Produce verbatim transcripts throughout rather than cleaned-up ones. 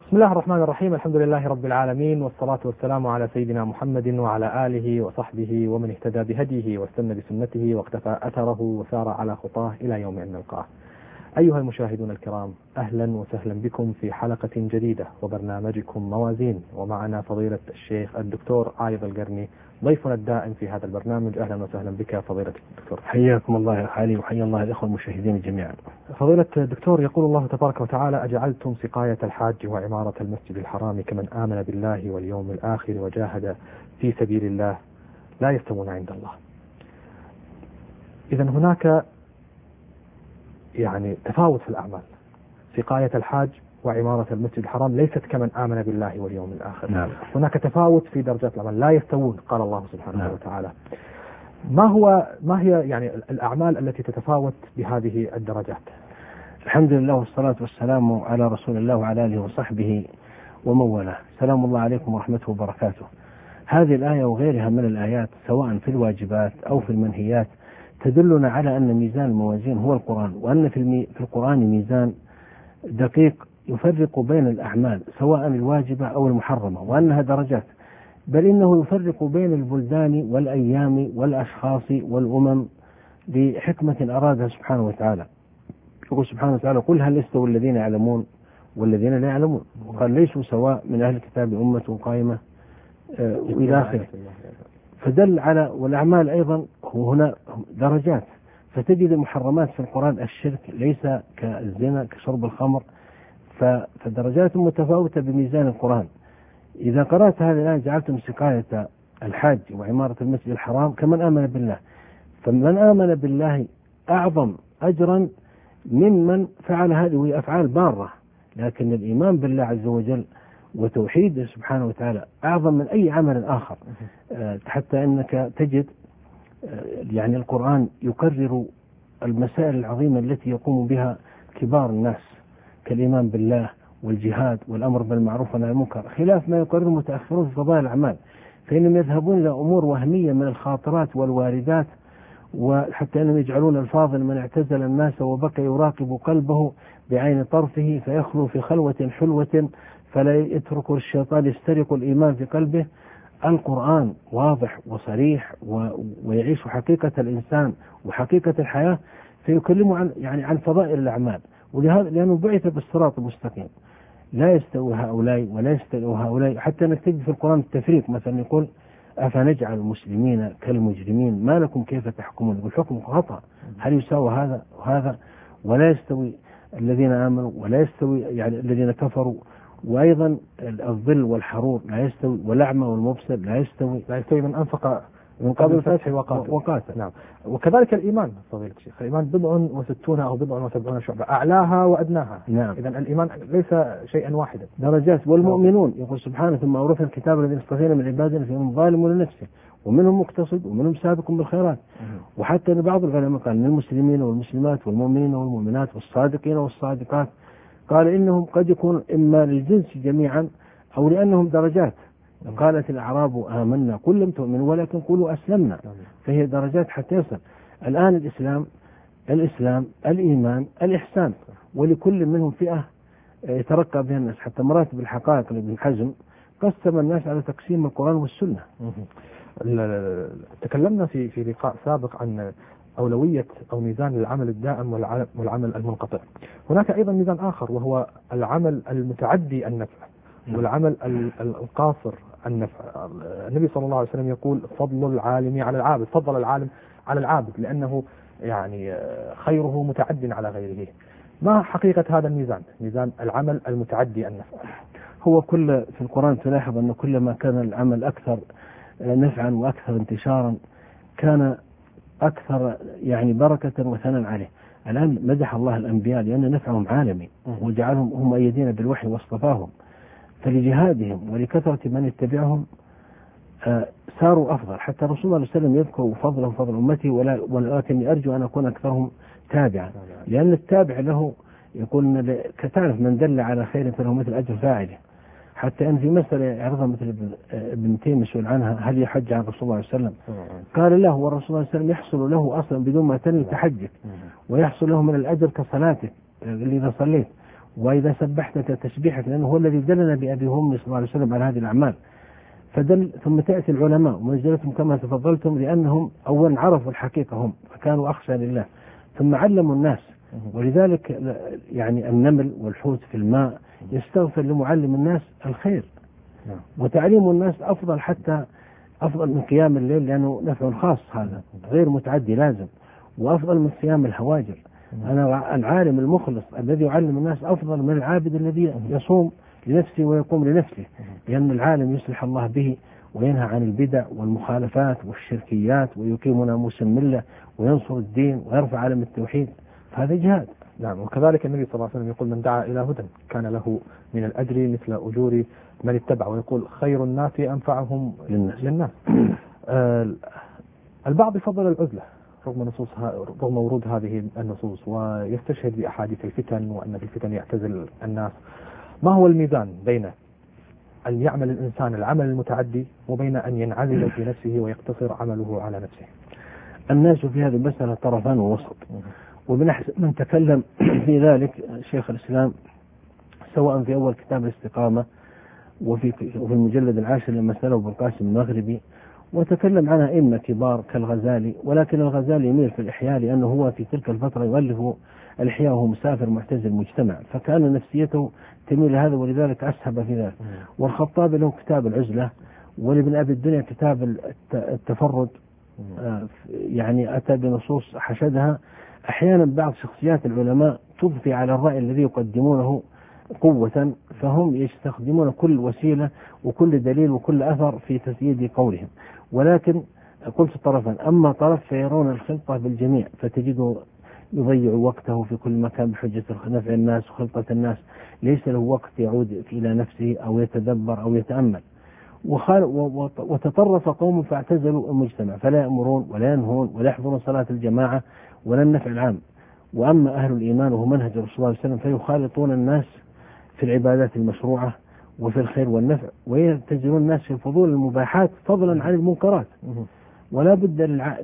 بسم الله الرحمن الرحيم. الحمد لله رب العالمين، والصلاة والسلام على سيدنا محمد وعلى آله وصحبه ومن اهتدى بهديه واستنى بسنته واقتفى أثره وسار على خطاه إلى يوم أن نلقاه. أيها المشاهدون الكرام، أهلا وسهلا بكم في حلقة جديدة وبرنامجكم موازين، ومعنا فضيلة الشيخ الدكتور عايض القرني ضيفنا الدائم في هذا البرنامج. أهلا وسهلا بك فضيلة الدكتور. حياكم الله يا حالي، وحيا الله الإخوة المشاهدين جميعا. فضيلة الدكتور، يقول الله تبارك وتعالى: أجعلتم سقاية الحاج وعمارة المسجد الحرام كمن آمن بالله واليوم الآخر وجاهد في سبيل الله لا يستوون عند الله. إذن هناك يعني تفاوت في الأعمال. سقاية الحاج وعمارة المسجد الحرام ليست كمن آمن بالله واليوم الآخر. نعم. هناك تفاوت في درجات الأعمال، لا يستوون قال الله سبحانه نعم. وتعالى. ما هو ما هي يعني الأعمال التي تتفاوت بهذه الدرجات؟ الحمد لله والصلاة والسلام على رسول الله وعلى آله وصحبه ومن والاه. سلام الله عليكم ورحمته وبركاته. هذه الآية وغيرها من الآيات سواء في الواجبات أو في المنهيات تدلنا على أن ميزان الموازين هو القرآن، وأن في, المي... في القرآن ميزان دقيق يفرق بين الأعمال سواء الواجبة أو المحرمة، وأنها درجات، بل إنه يفرق بين البلدان والأيام والأشخاص والأمم لحكمة أرادها سبحانه وتعالى. يقول سبحانه وتعالى: قل هل يستوي الذين يعلمون والذين لا يعلمون، وقال: ليسوا سواء من أهل الكتاب أمة قائمة آه وإلى آخره. فدل على والأعمال أيضا هنا درجات، فتجد المحرمات في القرآن الشرك ليس كالزنا كشرب الخمر، فدرجات متفاوتة بميزان القرآن. إذا قرأت هذه الآية: جعلتم سقاية الحاج وعمارة المسجد الحرام كمن آمن بالله، فمن آمن بالله أعظم أجرا ممن فعل هذه أفعال بارة، لكن الإيمان بالله عز وجل وتوحيده سبحانه وتعالى أعظم من أي عمل آخر. حتى أنك تجد يعني القرآن يكرر المسائل العظيمة التي يقوم بها كبار الناس كالإيمان بالله والجهاد والأمر بالمعروف والنهي عن المنكر، خلاف ما يقرر المتأخرون في فضائل الأعمال، فإنهم يذهبون إلى أمور وهمية من الخاطرات والواردات، وحتى أنهم يجعلون الفاضل من اعتزل الناس وبكى يراقب قلبه بعين طرفه فيخلو في خلوة حلوة فلا يترك الشيطان يسترق الإيمان في قلبه. القرآن واضح وصريح ويعيش حقيقة الإنسان وحقيقة الحياة، فيكلمه عن يعني عن فضائل الأعمال، ولهذا لأنه بعث بالصراط المستقيم. لا يستوي هؤلاء ولا يستوي هؤلاء، حتى أنك تجد في القرآن التفريق، مثلا يقول: أفنجعل المسلمين كالمجرمين ما لكم كيف تحكمون. يقول حكم خطأ، هل يساوي هذا وهذا؟ ولا يستوي الذين آمنوا ولا يستوي يعني الذين كفروا، وأيضا الظل والحرور لا يستوي، والأعمى والمبصر لا يستوي. لا يستوي من أنفق من قبل الفتح وقاتل. وقاتل. نعم. وكذلك الإيمان فضيلة الشيخ، الإيمان بضع وستون أو بضع وسبعون شعبة، أعلاها وأدناها. نعم. إذن الإيمان ليس شيئا واحدا، درجات. والمؤمنون يقول سبحانه: ثم أورثنا الكتاب الذين اصطفينا من عبادنا فيهم ظالم لنفسه ومنهم مقتصد ومنهم سابق بالخيرات. وحتى أن بعض العلماء قال: من المسلمين والمسلمات والمؤمنين والمؤمنات والصادقين والصادقات، قال إنهم قد يكون إما للجنس جميعا أو لأنهم درجات. قالت الأعراب آمنا قل لم تؤمنوا ولكن قولوا أسلمنا، فهي درجات حتى يصل. الآن الإسلام الإسلام الإيمان الإحسان، ولكل منهم فئة يترقى بها الناس. حتى مراتب الحقائق لابن حزم قسم الناس على تقسيم القرآن والسنة. تكلمنا في في لقاء سابق عن أولوية أو ميزان العمل الدائم والعمل المنقطع. هناك أيضا ميزان آخر وهو العمل المتعدي النفع والعمل القاصر النفع. النبي صلى الله عليه وسلم يقول: فضل العالم على العابد، فضل العالم على العابد لأنه يعني خيره متعد على غيره. ما حقيقة هذا الميزان، ميزان العمل المتعدي النفع؟ هو كل في القرآن تلاحظ أن كلما كان العمل أكثر نفعا وأكثر انتشارا كان أكثر يعني بركة وثناء عليه. الآن مدح الله الأنبياء لأن نفعهم عالمي وجعلهم هم مؤيدين بالوحي واصطفاهم، فلجهادهم ولكثرة من يتبعهم آه صاروا أفضل. حتى رسول الله صلى الله عليه وسلم يذكر فضلهم فضل أمتي ولكن أرجو أن أكون أكثرهم تابعا، لأن التابع له يقول كتعرف من دل على خير فله مثل أجر فاعله. حتى أن في مسألة يعرضها مثل ابن تيمية مسؤول عنها: هل يحج عن رسول الله صلى الله عليه وسلم؟ قال له: والرسول صلى الله عليه وسلم يحصل له أصلا بدون ما تنوي تحجك، ويحصل له من الأجر كصلاتك اللي إذا صليت، وإذا سبحت تسبيحك، لأنه هو الذي دلنا بأبي وأمي صلى الله عليه وسلم على هذه الأعمال. فدل ثم تأتي العلماء ومنزلتهم كما تفضلتم، لأنهم أولا عرفوا الحقيقة هم فكانوا أخشى لله، ثم علموا الناس. ولذلك يعني النمل والحوت في الماء يستغفر لمعلم الناس الخير، وتعليم الناس أفضل حتى أفضل من قيام الليل، لأنه نفع خاص هذا غير متعدي لازم، وأفضل من صيام الهواجر. أنا العالم المخلص الذي يعلم الناس أفضل من العابد الذي يصوم لنفسه ويقوم لنفسه، لأن العالم يصلح الله به وينهى عن البدع والمخالفات والشركيات ويقيم ناموس الملة وينصر الدين ويرفع علم التوحيد، فهذا جهاد. نعم. وكذلك النبي صلى الله عليه وسلم يقول من دعا إلى هدى كان له من الأجر مثل أجور من اتبع، ويقول خير الناس أنفعهم للناس, للناس. آه البعض يفضل العزلة رغم نصوصها رغم ورود هذه النصوص، ويستشهد بأحاديث الفتن وأن في الفتن يعتزل الناس. ما هو الميزان بين أن يعمل الإنسان العمل المتعدي وبين أن ينعزل في نفسه ويقتصر عمله على نفسه؟ الناس في هذه المسألة طرفان ووسط، ومن أحسن من تكلم في ذلك شيخ الإسلام سواء في أول كتاب الاستقامة وفي وفي المجلد العاشر لما سأله ابن القاسم المغربي، وتكلم عنها أئمة كبار كالغزالي، ولكن الغزالي يميل في الإحياء لأنه هو في تلك الفترة يؤلف الإحياء وهو مسافر معتزل المجتمع، فكان نفسيته تميل لهذا ولذلك أسهب في ذلك. والخطابي له كتاب العزلة، ولابن أبي الدنيا كتاب التفرد، يعني أتى بنصوص حشدها. أحيانا بعض شخصيات العلماء تضفي على الرأي الذي يقدمونه قوة، فهم يستخدمون كل وسيلة وكل دليل وكل أثر في تسييد قولهم. ولكن قلت طرفا، أما طرف فيرون الخلطة بالجميع، فتجده يضيع وقته في كل مكان بحجة نفع الناس وخلطة الناس، ليس له وقت يعود إلى نفسه أو يتدبر أو يتأمل. وتطرف قوم فاعتزلوا المجتمع، فلا يأمرون ولا ينهون ولا يحضرون صلاة الجماعة ولا النفع العام. وأما أهل الإيمان وهو منهج الرسول صلى الله عليه وسلم فيخالطون الناس في العبادات المشروعة وفي الخير والنفع، ويعتزلون الناس في فضول المباحات فضلا عن المنكرات. ولا بد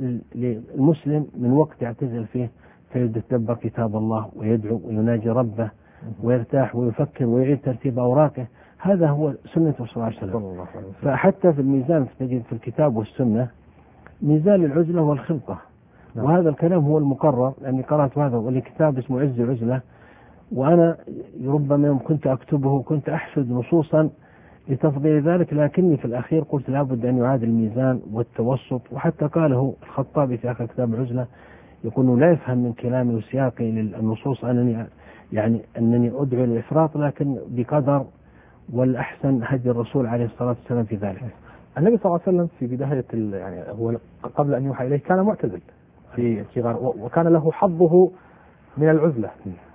للمسلم من وقت يعتزل فيه فيتدبر كتاب الله ويدعو ويناجي ربه ويرتاح ويفكر ويعيد ترتيب أوراقه. هذا هو سنة صلى الله عليه وسلم. فحتى في الميزان تجد في الكتاب والسنة ميزان العزلة والخلطة، وهذا الكلام هو المقرر، لأني قرأت هذا والكتاب اسمه عز العزلة، وأنا ربما يوم كنت أكتبه كنت أحشد نصوصا لتفضيل ذلك، لكني في الأخير قلت لابد أن يعاد الميزان والتوسط. وحتى قاله الخطابي في آخر كتاب العزلة، يقول لا يفهم من كلامي وسياقي للنصوص أنني يعني أنني أدعو للإفراط، لكن بقدر والأحسن هدي الرسول عليه الصلاة والسلام في ذلك. النبي صلى الله عليه وسلم في بداية يعني هو قبل أن يوحى إليه كان معتزل في صغار، وكان له حظه من العزلة،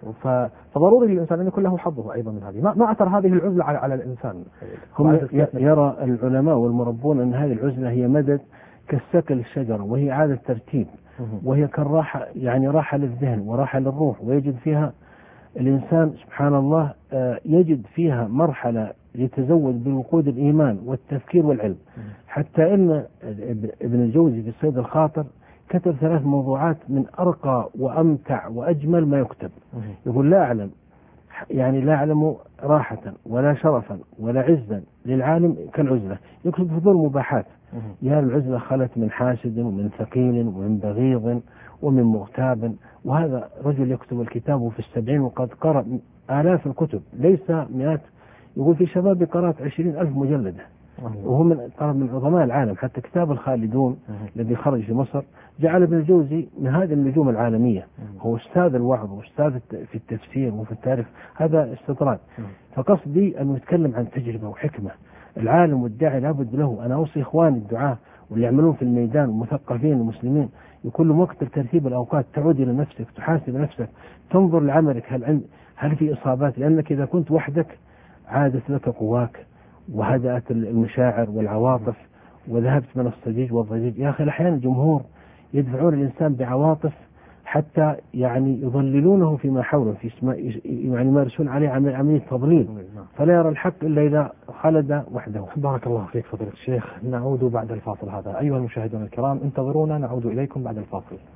فضروري للإنسان أن يكون له حظه أيضا من هذه. ما أثر هذه العزلة على على الإنسان؟ هم يرى العلماء والمربون أن هذه العزلة هي مدد كالسكل الشجرة، وهي إعادة ترتيب، وهي كالراحة، يعني راحة للذهن وراحة للروح، ويجد فيها الإنسان سبحان الله يجد فيها مرحلة يتزود بوقود الإيمان والتفكير والعلم. حتى إن ابن الجوزي في صيد الخاطر كتب ثلاث موضوعات من أرقى وأمتع وأجمل ما يكتب. يقول لا أعلم يعني لا أعلم راحة ولا شرفا ولا عزا للعالم كالعزلة. يكتب فضول مباحات، يا العزلة خلت من حاسد ومن ثقيل ومن بغيض ومن مغتاب. وهذا رجل يكتب الكتاب في السبعين وقد قرأ آلاف الكتب ليس مئات. يقول في شباب قرأت عشرين ألف مجلدة، وهو من قرأ من عظماء العالم. حتى كتاب الخالدون الذي خرج في مصر جعل ابن الجوزي من هذه النجوم العالمية، هو أستاذ الوعظ وأستاذ في التفسير وفي التاريخ، هذا استطراد. فقصدي أنه يتكلم عن تجربة وحكمة. العالم والداعي لابد له. أنا أوصي إخواني الدعاة واللي يعملون في الميدان ومثقفين المسلمين يكون لهم وقت ترتيب الأوقات، تعود إلى نفسك، تحاسب نفسك، تنظر لعملك هل عند هل في إصابات، لأنك إذا كنت وحدك عادت لك قواك وهدأت المشاعر والعواطف وذهبت من الصجيج والضجيج. يا أخي أحيانا الجمهور يدفعون الإنسان بعواطف حتى يعني يضللونه فيما حوله، في يعني يمارسون عليه عملية تضليل، فلا يرى الحق إلا إذا خلد وحده. بارك الله فيك فضيلة الشيخ. نعود بعد الفاصل هذا. أيها المشاهدون الكرام انتظرونا، نعود إليكم بعد الفاصل.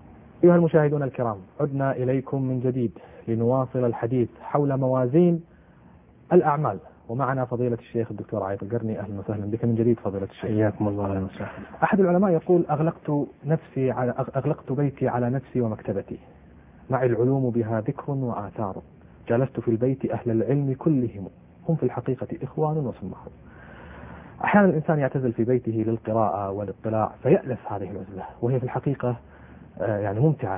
أيها المشاهدون الكرام، عدنا إليكم من جديد لنواصل الحديث حول موازين الأعمال، ومعنا فضيلة الشيخ الدكتور عايض القرني. أهلا وسهلا بك من جديد فضيلة الشيخ. حياكم الله. أهلا وسهلا. أحد العلماء يقول: أغلقت نفسي على أغلقت بيتي على نفسي ومكتبتي، معي العلوم بها ذكر وآثار، جلست في البيت أهل العلم كلهم، هم في الحقيقة إخوان وسمحوا. أحيانا الإنسان يعتزل في بيته للقراءة والاطلاع فيألف هذه العزلة، وهي في الحقيقة يعني ممتعة،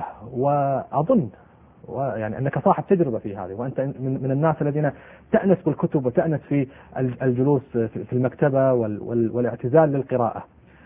وأظن ويعني أنك صاحب تجربة في هذه، وأنت من الناس الذين تأنس بالكتب وتأنس في الجلوس في المكتبة والاعتزال للقراءة،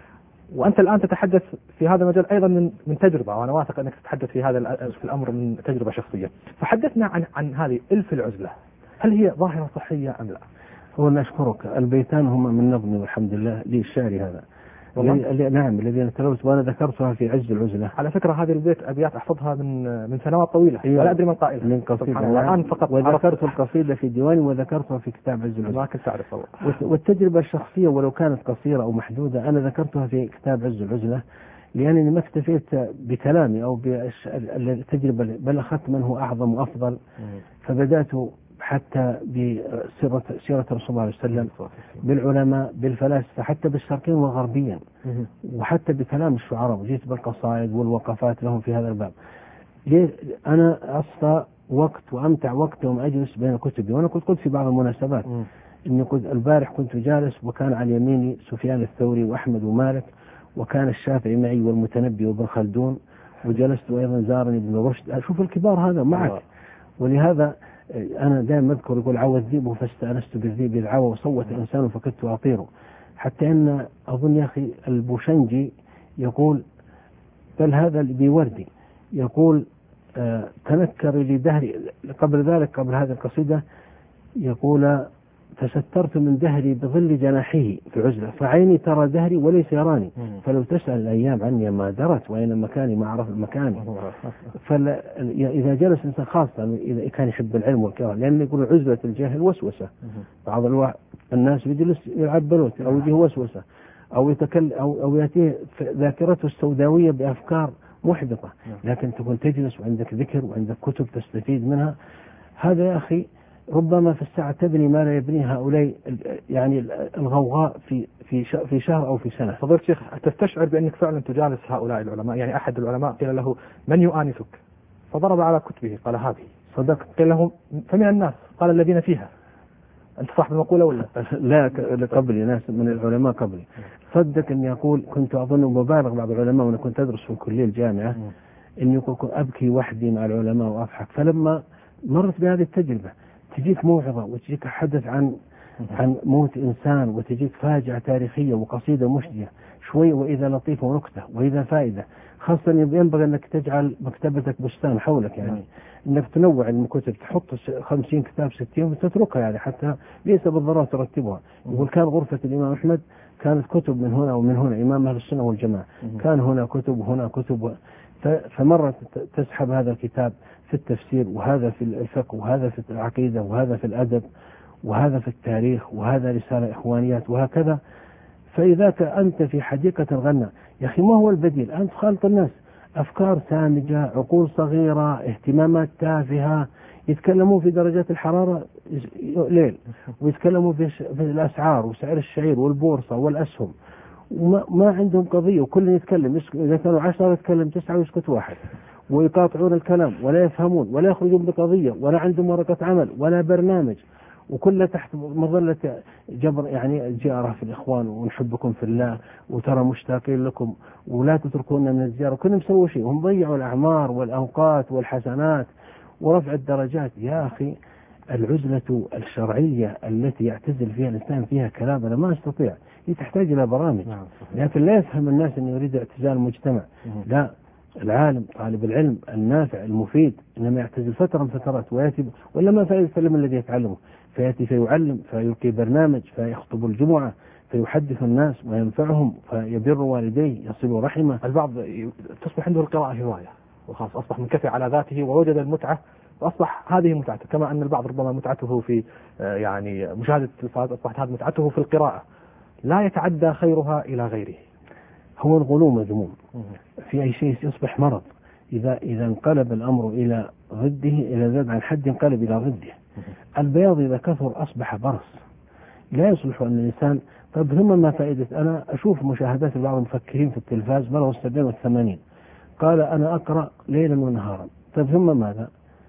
وأنت الآن تتحدث في هذا المجال أيضا من من تجربة، وأنا واثق أنك تتحدث في هذا في الأمر من تجربة شخصية. فحدثنا عن عن هذه ألف العزلة، هل هي ظاهرة صحية أم لا؟ هو أشكرك. البيتان هما من نظمي والحمد لله للشعر هذا. والله نعم، الذين تلوت وأنا ذكرتها في عز العزلة. على فكرة هذه البيت أبيات أحفظها من من سنوات طويلة، أيوة. ولا أدري من قائلها. من قصيدة الآن فقط، وذكرت القصيدة في ديواني وذكرتها في كتاب عز العزلة. ما كنت أعرف. والتجربة الشخصية ولو كانت قصيرة أو محدودة أنا ذكرتها في كتاب عز العزلة، لأنني ما اكتفيت بكلامي أو بالتجربة، بل أخذت من هو أعظم وأفضل، فبدأت حتى بسيرة سيرة رسول الله عليه وسلم، بالعلماء، بالفلاسفة، حتى بالشرقين والغربيين، وحتى بكلام الشعراء، وجيت بالقصائد والوقفات لهم في هذا الباب. ليه أنا أصفى وقت وأمتع وقت يوم أجلس بين كتبي، وأنا كنت قلت في بعض المناسبات إني كنت البارح كنت جالس وكان على يميني سفيان الثوري وأحمد ومالك، وكان الشافعي معي والمتنبي وابن خلدون، وجلست أيضا زارني ابن رشد. أشوف الكبار هذا معك، ولهذا أنا دائما أذكر يقول: عوى الذئب فاستأنست بالذئب إذ عوى، وصوت الإنسان فكدت أطيره. حتى أن أظن يا أخي البوشنجي يقول، بل هذا بوردي يقول: آه تنكر لدهري، قبل ذلك قبل هذه القصيدة يقول: تسترت من دهري بظل جناحه في عزلة، فعيني ترى دهري وليس يراني، فلو تسأل الأيام عني ما درت، وأين مكاني ما عرف المكان. فإذا جلس إنسان خاصة إذا كان يحب العلم والقراءة، لأن يقول عزلة الجاهل وسوسة. بعض الناس يجلس يلعب بلوت أو يجيه وسوسة أو يتكلم أو أو يأتيه ذاكرته السوداوية بأفكار محبطة، لكن تكون تجلس وعندك ذكر وعندك كتب تستفيد منها. هذا يا أخي ربما في الساعة تبني ما لا يبنيه هؤلاء يعني الغوغاء في في في شهر أو في سنة. فضيلة الشيخ، تستشعر بأنك فعلا تجالس هؤلاء العلماء؟ يعني أحد العلماء قيل له: من يؤانسك؟ فضرب على كتبه قال: هذه. صدقت. قيل له: فمن الناس؟ قال: الذين فيها. أنت صاحب المقولة ولا؟ لا، قبلي ناس من العلماء قبلي. صدق أني أقول كنت أظن مبالغ بعض العلماء، وأنا كنت أدرس في الكلية الجامعة، إني كنت أبكي وحدي مع العلماء وأضحك. فلما مرت بهذه التجربة تجيك موعظة وتجيك حدث عن عن موت إنسان، وتجيك فاجعة تاريخية وقصيدة مشجعة شوي، وإذا لطيفة ونكتة وإذا فائدة، خاصة ينبغي أنك تجعل مكتبتك بستان حولك، يعني أنك تنوع الكتب، تحط خمسين كتاب ستين وتتركها، يعني حتى ليس بالضرورة ترتبها. يقول كان غرفة الإمام أحمد كانت كتب من هنا ومن هنا، إمام أهل السنة والجماعة، كان هنا كتب وهنا كتب، فمرة تسحب هذا الكتاب في التفسير، وهذا في الفقه، وهذا في العقيدة، وهذا في الأدب، وهذا في التاريخ، وهذا رسالة إخوانيات، وهكذا. فإذا أنت في حديقة الغنى يا أخي ما هو البديل؟ أنت خالط الناس، أفكار سامجة، عقول صغيرة، اهتمامات تافهة، يتكلمون في درجات الحرارة ليل، ويتكلموا في الأسعار وسعر الشعير والبورصة والأسهم، وما ما عندهم قضية، وكل يتكلم، إذا كانوا عشرة يتكلم تسعة ويسكت واحد، ويقاطعون الكلام ولا يفهمون ولا يخرجون بقضية ولا عندهم ورقة عمل ولا برنامج، وكله تحت مظلة جبر يعني جارة في الإخوان ونحبكم في الله وترى مشتاقين لكم ولا تتركونا من الزيارة، كلهم مسووا شيء، وهم ضيعوا الأعمار والأوقات والحسنات ورفع الدرجات. يا أخي العزلة الشرعية التي يعتزل فيها الإنسان فيها كلام أنا ما أستطيع، هي تحتاج إلى برامج، لكن لا يفهم الناس أن يريد اعتزال المجتمع. لا، العالم طالب العلم النافع المفيد إنما يعتزل فترة من فترات ويأتي، ولا ما فائدة العلم الذي يتعلمه، فيأتي فيعلم، فيلقي برنامج، فيخطب الجمعة، فيحدث الناس وينفعهم، فيبر والديه، يصل رحمه. البعض تصبح عنده القراءة هواية وخاص، أصبح منكفي على ذاته ووجد المتعة، وأصبح هذه متعته، كما أن البعض ربما متعته في يعني مشاهدة التلفاز، أصبحت هذه متعته في القراءة، لا يتعدى خيرها إلى غيره. هو الغلو مذموم في أي شيء يصبح مرض، إذا إذا انقلب الأمر إلى ضده، إذا زاد عن حد انقلب إلى ضده. البياض إذا كثر أصبح برص، لا يصلح أن الإنسان. طيب ثم ما فائدة؟ أنا أشوف مشاهدات بعض المفكرين في التلفاز بلغوا السبعين والثمانين، قال أنا أقرأ ليلا ونهارا. طيب ثم ماذا؟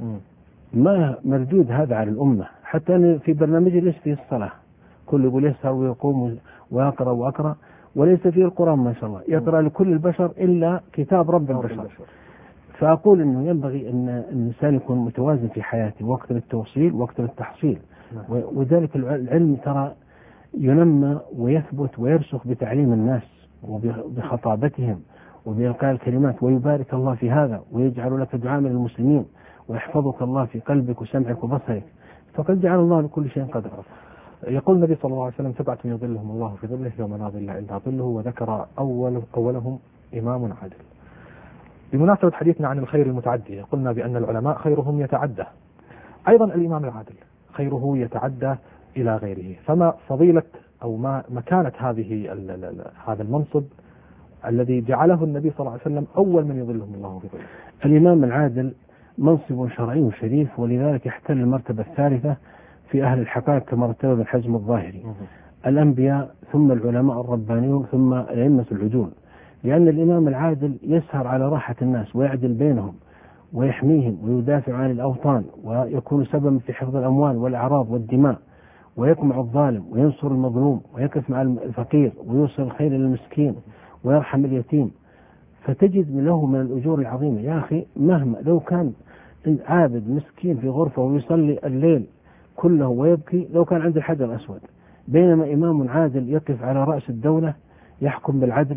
ما مردود هذا على الأمة؟ حتى أن في برنامج ليس فيه الصلاة، كل يقول يسهر ويقوم ويقرأ وأقرأ، وليس فيه القرآن ما شاء الله، يقرأ لكل البشر إلا كتاب رب البشر. فأقول أنه ينبغي أن الإنسان يكون متوازن في حياته، وقت للتوصيل وقت للتحصيل. وذلك العلم ترى ينمى ويثبت ويرسخ بتعليم الناس وبخطابتهم وبإلقاء الكلمات، ويبارك الله في هذا ويجعل لك دعاء من المسلمين ويحفظك الله في قلبك وسمعك وبصرك، فقد جعل الله لكل شيء قدرا. يقول النبي صلى الله عليه وسلم سبعة يظلهم الله في ظله يوم لا ظل إلا ظله، وذكر أول أولهم إمام عادل. بمناسبة حديثنا عن الخير المتعدي، قلنا بأن العلماء خيرهم يتعدى، أيضا الإمام العادل خيره يتعدى إلى غيره. فما فضيلة أو ما مكانة هذه هذا المنصب الذي جعله النبي صلى الله عليه وسلم أول من يظلهم الله في ظله؟ الإمام العادل منصب شرعي شريف، ولذلك يحتل المرتبة الثالثة في أهل الحقائق كما رتبه ابن حزم الظاهري. الأنبياء ثم العلماء الربانيون ثم الأئمة العدول، لأن الإمام العادل يسهر على راحة الناس ويعدل بينهم ويحميهم ويدافع عن الأوطان، ويكون سببا في حفظ الأموال والأعراض والدماء، ويقمع الظالم وينصر المظلوم ويقف مع الفقير ويوصل الخير للمسكين ويرحم اليتيم. فتجد له من الأجور العظيمة. يا أخي مهما لو كان عابد مسكين في غرفة ويصلي الليل كله ويبكي لو كان عند الحجر الأسود، بينما إمام عادل يقف على رأس الدولة يحكم بالعدل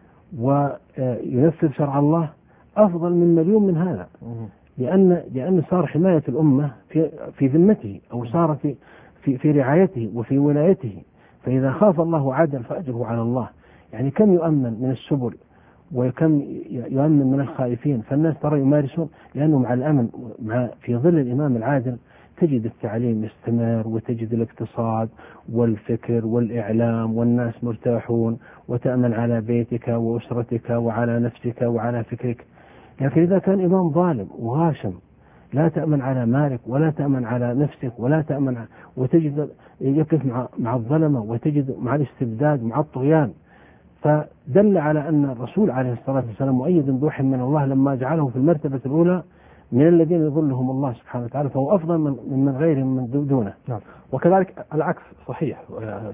وينفذ شرع الله أفضل من مليون من هذا، لأن لأن صار حماية الأمة في في ذمته، أو صار في في في رعايته وفي ولايته. فإذا خاف الله عدل فأجره على الله. يعني كم يؤمن من السبل وكم يؤمن من الخائفين، فالناس ترى يمارسون، لأنه مع الأمن مع في ظل الإمام العادل تجد التعليم يستمر، وتجد الاقتصاد والفكر والإعلام والناس مرتاحون، وتأمن على بيتك وأسرتك وعلى نفسك وعلى فكرك. لكن إذا كان إمام ظالم وغاشم لا تأمن على مالك ولا تأمن على نفسك ولا تأمن، وتجد يقف مع مع الظلمة، وتجد مع الاستبداد مع الطغيان. فدل على أن الرسول عليه الصلاة والسلام مؤيد بوح من الله لما جعله في المرتبة الأولى من الذين يظلهم الله سبحانه وتعالى، فهو أفضل من من غيرهم من دونه. نعم. وكذلك العكس صحيح،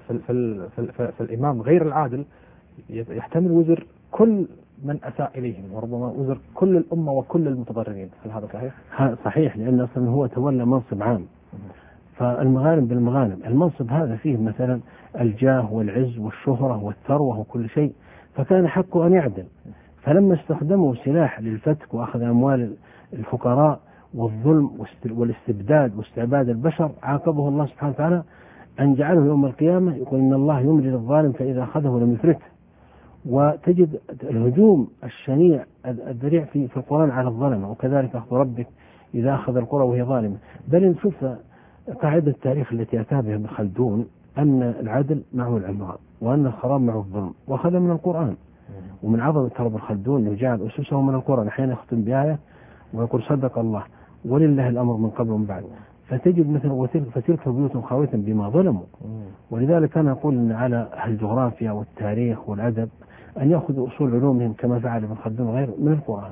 فالإمام غير العادل يحتمل وزر كل من أساء إليهم، وربما وزر كل الأمة وكل المتضررين. هل هذا صحيح؟ صحيح، لأن أصلا هو تولى منصب عام، فالمغانم بالمغانم. المنصب هذا فيه مثلا الجاه والعز والشهرة والثروة وكل شيء، فكان حقه أن يعدل. فلما استخدموا سلاح للفتك وأخذ أموال الفقراء والظلم والاستبداد واستعباد البشر، عاقبه الله سبحانه وتعالى أن جعله يوم القيامة يقول إن الله يملي للظالم فإذا أخذه لم يفلته. وتجد الهجوم الشنيع الذريع في في القرآن على الظلمة، وكذلك أخذ ربك إذا أخذ القرى وهي ظالمة. بل نشوف قاعدة التاريخ التي أتى بها ابن خلدون أن العدل معه العمران وأن الخراب معه الظلم، وأخذ من القرآن. ومن عظمة ترى ابن خلدون أنه جعل أسسه من القرآن، أحيانا يختم بآية ويقول صدق الله ولله الأمر من قبل ومن بعد. فتجد مثل فتلك بيوت خاوية بما ظلموا. ولذلك أنا أقول أن على أهل الجغرافيا والتاريخ والأدب أن يأخذوا أصول علومهم كما فعل ابن خلدون غير من القرآن.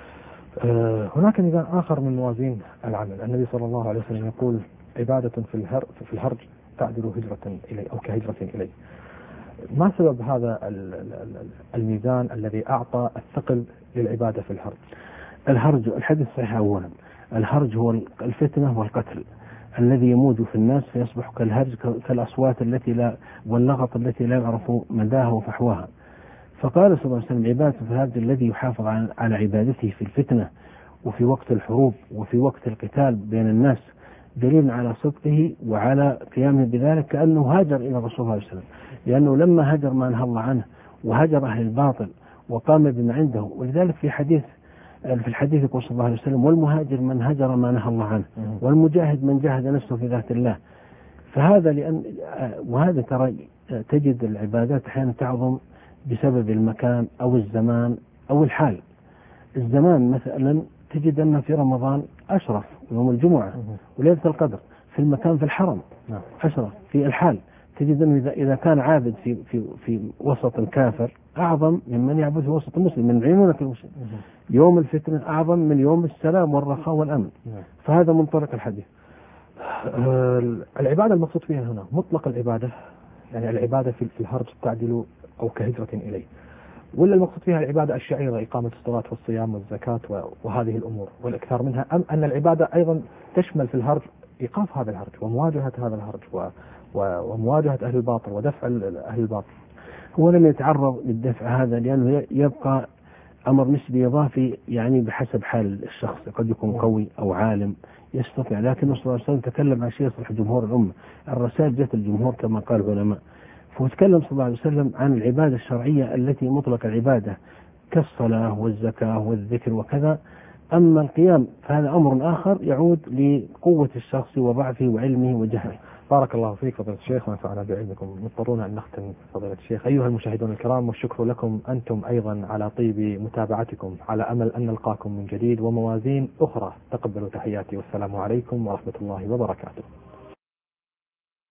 أه هناك ميزان آخر من موازين العمل. النبي صلى الله عليه وسلم يقول عبادة في الهر في الهرج تعدل هجرة إلي أو كهجرة إلي. ما سبب هذا الميزان الذي أعطى الثقل للعبادة في الهرج؟ الهرج الحديث صحيح. أولا الهرج هو الفتنة والقتل الذي يموج في الناس فيصبح كالهرج، كالأصوات التي لا واللغط التي لا يعرف مداها وفحواها. فقال صلى الله عليه وسلم عبادة في الهرج الذي يحافظ على عبادته في الفتنة وفي وقت الحروب وفي وقت القتال بين الناس، دليل على صدقه وعلى قيامه بذلك، كأنه هاجر إلى الرسول صلى الله عليه وسلم، لأنه لما هاجر ما نهى الله عنه وهاجر أهل الباطل وقام بما عنده. ولذلك في حديث في الحديث يقول صلى الله عليه وسلم والمهاجر من هجر ما نهى الله عنه والمجاهد من جاهد نفسه في ذات الله. فهذا لأن وهذا ترى تجد العبادات أحيانا تعظم بسبب المكان أو الزمان أو الحال. الزمان مثلا تجد أن في رمضان أشرف يوم الجمعة وليلة القدر، في المكان في الحرم أشرف، في الحال تجد أنه إذا إذا كان عابد في في في وسط كافر أعظم ممن يعبد في وسط مسلم، من عيونك المسلم. يوم الفتنة أعظم من يوم السلام والرخاء والأمن. فهذا منطلق الحديث. العبادة المقصود فيها هنا مطلق العبادة، يعني العبادة في الهرج تعدل أو كهجرة إليه، ولا المقصود فيها العبادة الشعيرة إقامة الصلاة والصيام والزكاة وهذه الأمور والإكثار منها، أم أن العبادة أيضا تشمل في الهرج إيقاف هذا الهرج ومواجهة هذا الهرج ومواجهة أهل الباطل ودفع أهل الباطل؟ هو لم يتعرض للدفع هذا لأنه يبقى أمر نسبي إضافي، يعني بحسب حال الشخص، قد يكون قوي أو عالم يستطيع، لكن صلى الله عليه وسلم تكلم عن شيء يصلح جمهور الأمة. الرسائل جاءت الجمهور كما قال العلماء، فهو صلى الله عليه وسلم عن العبادة الشرعية التي مطلق العبادة كالصلاة والزكاة والذكر وكذا. أما القيام فهذا أمر آخر يعود لقوة الشخص وضعفه وعلمه وجهله. بارك الله فيك فضيلة الشيخ ونفعنا بعلمكم. مضطرون أن نختم فضيلة الشيخ. أيها المشاهدون الكرام، والشكر لكم أنتم أيضا على طيب متابعتكم، على أمل أن نلقاكم من جديد وموازين أخرى. تقبلوا تحياتي والسلام عليكم ورحمة الله وبركاته.